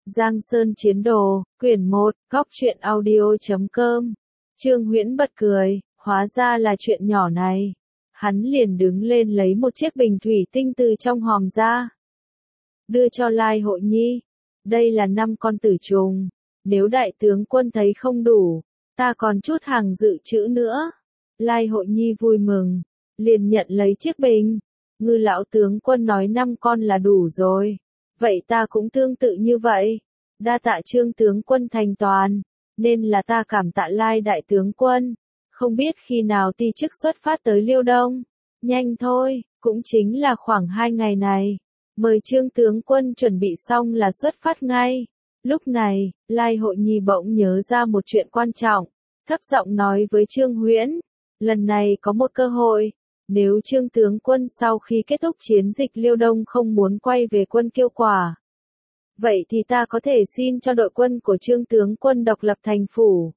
Giang Sơn Chiến Đồ, quyển 1, góc truyện audio.com. Trương Huyễn bật cười, hóa ra là chuyện nhỏ này. Hắn liền đứng lên lấy một chiếc bình thủy tinh từ trong hòm ra. Đưa cho Lai Hội Nhi. Đây là 5 con tử trùng. Nếu đại tướng quân thấy không đủ, ta còn chút hàng dự trữ nữa. Lai Hội Nhi vui mừng, liền nhận lấy chiếc bình. Ngư lão tướng quân nói 5 con là đủ rồi. Vậy ta cũng tương tự như vậy. Đa tạ Trương tướng quân thành toàn, nên là ta cảm tạ Lai đại tướng quân. Không biết khi nào ti chức xuất phát tới Liêu Đông. Nhanh thôi, cũng chính là khoảng 2 ngày này. Mời Trương tướng quân chuẩn bị xong là xuất phát ngay. Lúc này, Lai Hội Nhi bỗng nhớ ra một chuyện quan trọng, thấp giọng nói với Trương Huyễn. Lần này có một cơ hội. Nếu Trương tướng quân sau khi kết thúc chiến dịch Liêu Đông không muốn quay về quân Kiêu Quả, vậy thì ta có thể xin cho đội quân của Trương tướng quân độc lập thành phủ.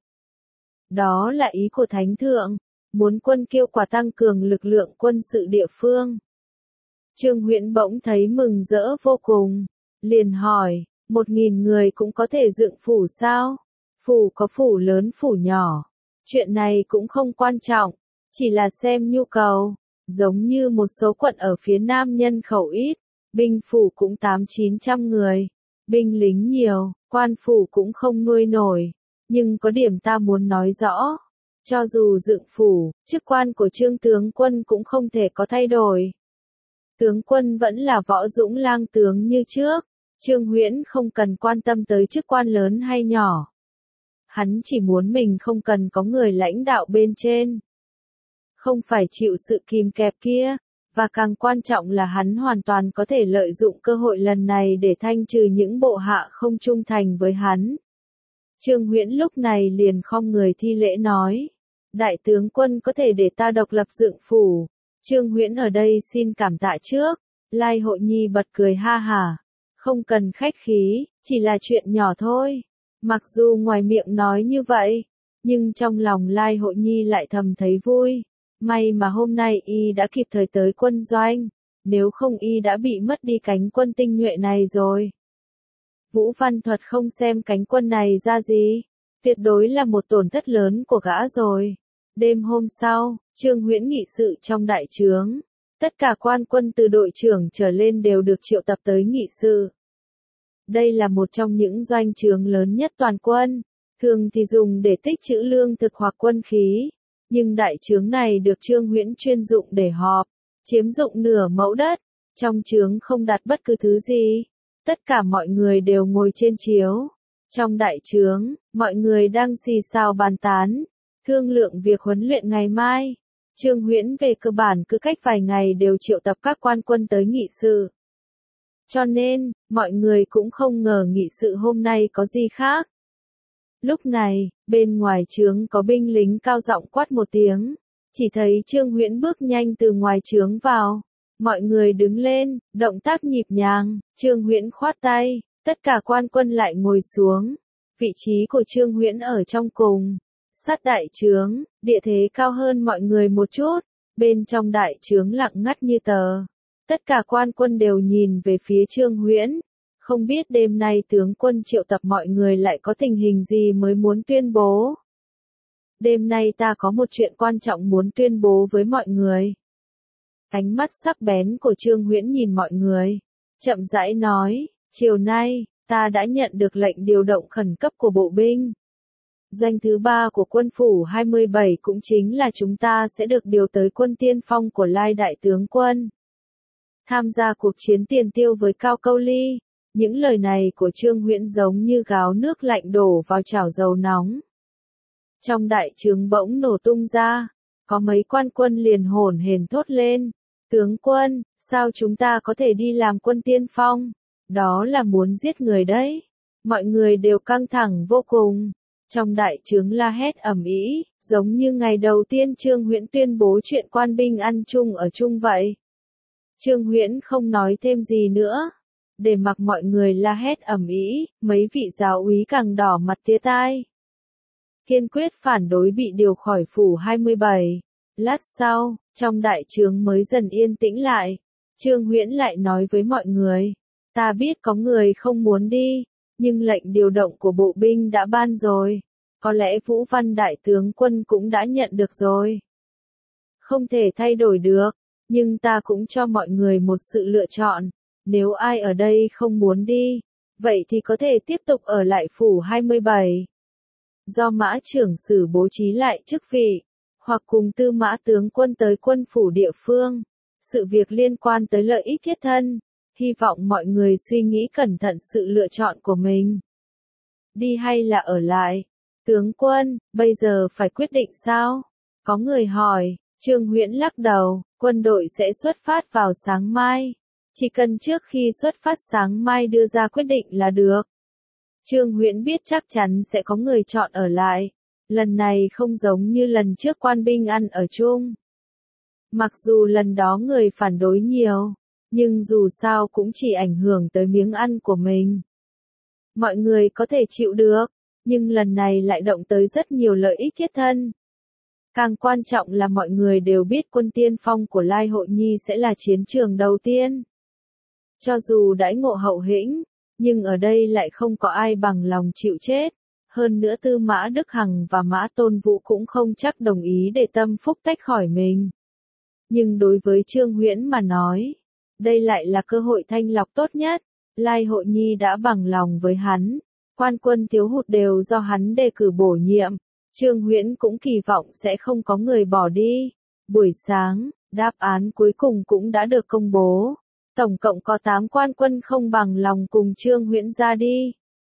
Đó là ý của Thánh Thượng, muốn quân Kiêu Quả tăng cường lực lượng quân sự địa phương. Trương Huyễn bỗng thấy mừng rỡ vô cùng, liền hỏi, 1000 người cũng có thể dựng phủ sao? Phủ có phủ lớn phủ nhỏ, chuyện này cũng không quan trọng, chỉ là xem nhu cầu. Giống như một số quận ở phía Nam nhân khẩu ít, binh phủ cũng 800-900 người, binh lính nhiều, quan phủ cũng không nuôi nổi, nhưng có điểm ta muốn nói rõ, cho dù dựng phủ, chức quan của Trương tướng quân cũng không thể có thay đổi. Tướng quân vẫn là Võ Dũng lang tướng như trước, Trương Huyễn không cần quan tâm tới chức quan lớn hay nhỏ. Hắn chỉ muốn mình không cần có người lãnh đạo bên trên. Không phải chịu sự kìm kẹp kia, và càng quan trọng là hắn hoàn toàn có thể lợi dụng cơ hội lần này để thanh trừ những bộ hạ không trung thành với hắn. Trương Huyễn lúc này liền khom người thi lễ nói, đại tướng quân có thể để ta độc lập dựng phủ. Trương Huyễn ở đây xin cảm tạ trước. Lai Hội Nhi bật cười ha hả, không cần khách khí, chỉ là chuyện nhỏ thôi. Mặc dù ngoài miệng nói như vậy, nhưng trong lòng Lai Hội Nhi lại thầm thấy vui. May mà hôm nay y đã kịp thời tới quân doanh, nếu không y đã bị mất đi cánh quân tinh nhuệ này rồi. Vũ Văn Thuật không xem cánh quân này ra gì, tuyệt đối là một tổn thất lớn của gã rồi. Đêm hôm sau, Trương Huyễn nghị sự trong đại trướng, tất cả quan quân từ đội trưởng trở lên đều được triệu tập tới nghị sự. Đây là một trong những doanh trướng lớn nhất toàn quân, thường thì dùng để tích trữ lương thực hoặc quân khí. Nhưng đại trướng này được Trương Huyễn chuyên dụng để họp, chiếm dụng nửa mẫu đất, trong trướng không đặt bất cứ thứ gì. Tất cả mọi người đều ngồi trên chiếu. Trong đại trướng, mọi người đang xì xào bàn tán, thương lượng việc huấn luyện ngày mai. Trương Huyễn về cơ bản cứ cách vài ngày đều triệu tập các quan quân tới nghị sự. Cho nên, mọi người cũng không ngờ nghị sự hôm nay có gì khác. Lúc này, bên ngoài trướng có binh lính cao giọng quát một tiếng, chỉ thấy Trương Huyễn bước nhanh từ ngoài trướng vào. Mọi người đứng lên, động tác nhịp nhàng, Trương Huyễn khoát tay, tất cả quan quân lại ngồi xuống. Vị trí của Trương Huyễn ở trong cùng, sát đại trướng, địa thế cao hơn mọi người một chút, bên trong đại trướng lặng ngắt như tờ. Tất cả quan quân đều nhìn về phía Trương Huyễn. Không biết đêm nay tướng quân triệu tập mọi người lại có tình hình gì mới muốn tuyên bố. Đêm nay ta có một chuyện quan trọng muốn tuyên bố với mọi người. Ánh mắt sắc bén của Trương Huyễn nhìn mọi người, chậm rãi nói, chiều nay, ta đã nhận được lệnh điều động khẩn cấp của bộ binh. Doanh thứ 3 của quân phủ 27 cũng chính là chúng ta sẽ được điều tới quân tiên phong của Lai đại tướng quân. Tham gia cuộc chiến tiền tiêu với Cao Câu Ly. Những lời này của Trương Huyễn giống như gáo nước lạnh đổ vào chảo dầu nóng. Trong đại trướng bỗng nổ tung ra, có mấy quan quân liền hổn hển thốt lên, tướng quân, sao chúng ta có thể đi làm quân tiên phong? Đó là muốn giết người đấy. Mọi người đều căng thẳng vô cùng. Trong đại trướng la hét ầm ĩ, giống như ngày đầu tiên Trương Huyễn tuyên bố chuyện quan binh ăn chung ở chung vậy. Trương Huyễn không nói thêm gì nữa. Để mặc mọi người la hét ầm ĩ, mấy vị giáo úy càng đỏ mặt tía tai. Kiên quyết phản đối bị điều khỏi phủ 27. Lát sau, trong đại trướng mới dần yên tĩnh lại. Trương Huyễn lại nói với mọi người, ta biết có người không muốn đi, nhưng lệnh điều động của bộ binh đã ban rồi. Có lẽ Vũ Văn đại tướng quân cũng đã nhận được rồi. Không thể thay đổi được, nhưng ta cũng cho mọi người một sự lựa chọn. Nếu ai ở đây không muốn đi, vậy thì có thể tiếp tục ở lại phủ 27. Do mã trưởng sử bố trí lại chức vị, hoặc cùng tư mã tướng quân tới quân phủ địa phương. Sự việc liên quan tới lợi ích thiết thân, hy vọng mọi người suy nghĩ cẩn thận sự lựa chọn của mình. Đi hay là ở lại? Tướng quân, bây giờ phải quyết định sao? Có người hỏi. Trương Huyễn lắc đầu, quân đội sẽ xuất phát vào sáng mai. Chỉ cần trước khi xuất phát sáng mai đưa ra quyết định là được. Trương Huyễn biết chắc chắn sẽ có người chọn ở lại. Lần này không giống như lần trước quan binh ăn ở chung. Mặc dù lần đó người phản đối nhiều, nhưng dù sao cũng chỉ ảnh hưởng tới miếng ăn của mình. Mọi người có thể chịu được, nhưng lần này lại động tới rất nhiều lợi ích thiết thân. Càng quan trọng là mọi người đều biết quân tiên phong của Lai Hội Nhi sẽ là chiến trường đầu tiên. Cho dù đãi ngộ hậu hĩnh, nhưng ở đây lại không có ai bằng lòng chịu chết. Hơn nữa Tư Mã Đức Hằng và Mã Tôn Vũ cũng không chắc đồng ý để Tâm Phúc tách khỏi mình. Nhưng đối với Trương Huyễn mà nói, đây lại là cơ hội thanh lọc tốt nhất. Lai Hội Nhi đã bằng lòng với hắn, quan quân thiếu hụt đều do hắn đề cử bổ nhiệm. Trương Huyễn cũng kỳ vọng sẽ không có người bỏ đi. Buổi sáng, đáp án cuối cùng cũng đã được công bố. Tổng cộng có 8 quan quân không bằng lòng cùng Trương Huyễn ra đi.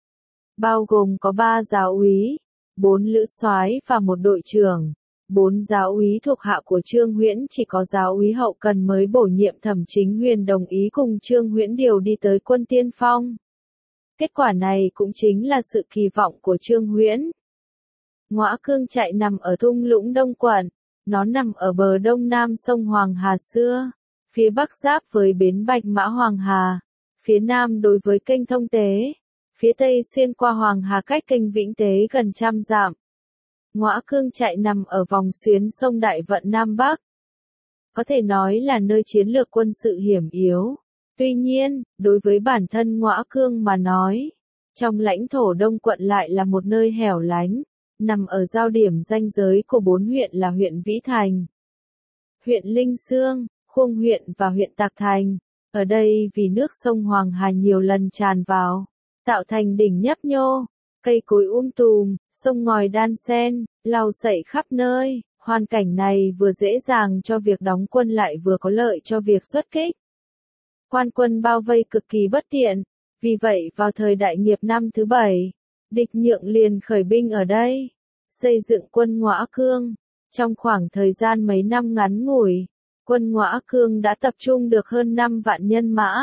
Bao gồm có 3 giáo úy, 4 lữ soái và một đội trưởng. 4 giáo úy thuộc hạ của Trương Huyễn, chỉ có giáo úy hậu cần mới bổ nhiệm Thẩm Chính Huyền đồng ý cùng Trương Huyễn điều đi tới quân tiên phong. Kết quả này cũng chính là sự kỳ vọng của Trương Huyễn. Ngõa Cương trại nằm ở thung lũng Đông Quận, nó nằm ở bờ đông nam sông Hoàng Hà xưa, phía bắc giáp với bến Bạch Mã Hoàng Hà, phía nam đối với kênh Thông Tế, phía tây xuyên qua Hoàng Hà cách kênh Vĩnh Tế gần 100 dặm. Ngõa Cương trại nằm ở vòng xuyến sông Đại Vận Nam Bắc. Có thể nói là nơi chiến lược quân sự hiểm yếu. Tuy nhiên, đối với bản thân Ngõa Cương mà nói, trong lãnh thổ Đông Quận lại là một nơi hẻo lánh, nằm ở giao điểm ranh giới của 4 huyện là huyện Vĩ Thành, huyện Linh Xương, Khuông huyện và huyện Tạc Thành. Ở đây vì nước sông Hoàng Hà nhiều lần tràn vào, tạo thành đỉnh nhấp nhô, cây cối tùm, sông ngòi đan xen, lau sậy khắp nơi. Hoàn cảnh này vừa dễ dàng cho việc đóng quân lại vừa có lợi cho việc xuất kích. Quan quân bao vây cực kỳ bất tiện, vì vậy vào thời Đại Nghiệp năm thứ 7, địch Nhượng liền khởi binh ở đây, xây dựng quân Ngõa Cương. Trong khoảng thời gian mấy năm ngắn ngủi, quân Ngõa Cương đã tập trung được hơn 5 vạn nhân mã,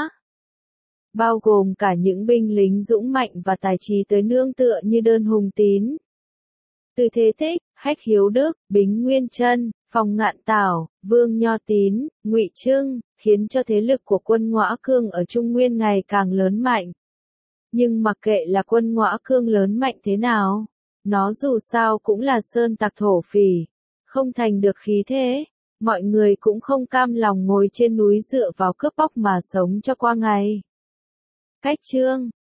bao gồm cả những binh lính dũng mạnh và tài trí tới nương tựa như Đơn Hùng Tín, Từ Thế Thích, Hách Hiếu Đức, Bính Nguyên Trân, Phong Ngạn Tảo, Vương Nho Tín, Ngụy Trưng, khiến cho thế lực của quân Ngõa Cương ở Trung Nguyên ngày càng lớn mạnh. Nhưng mặc kệ là quân Ngõa Cương lớn mạnh thế nào, nó dù sao cũng là sơn tặc thổ phỉ, không thành được khí thế, mọi người cũng không cam lòng ngồi trên núi dựa vào cướp bóc mà sống cho qua ngày. Cách chương